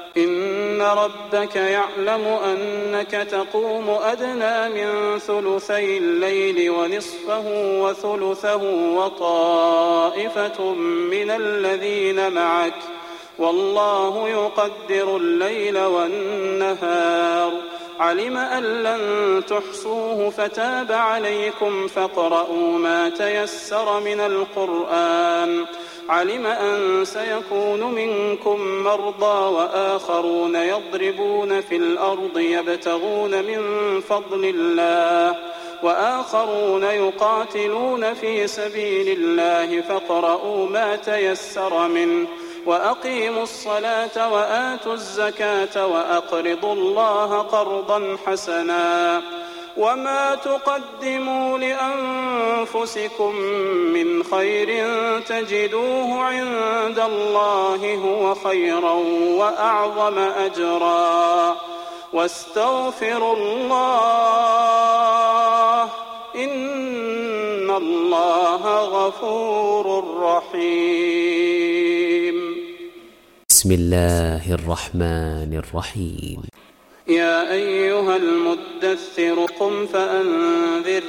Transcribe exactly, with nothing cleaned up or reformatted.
إن ربك يعلم أنك تقوم أدنى من ثلثي الليل ونصفه وثلثه وطائفة من الذين معك والله يقدر الليل والنهار علم أن لن تحصوه فتاب عليكم فاقرؤوا ما تيسر من القرآن علم أن سيكون منكم مرضى وآخرون يضربون في الأرض يبتغون من فضل الله وآخرون يقاتلون في سبيل الله فاقرؤوا ما تيسر منه وأقيموا الصلاة وآتوا الزكاة وأقرضوا الله قرضا حسنا وما تقدموا لأنفسكم من خير تجدوه عند الله هو خيرا وأعظم أجرا واستغفروا الله إن الله غفور رحيم. بسم الله الرحمن الرحيم. يا أيها المدثر قم فأنذر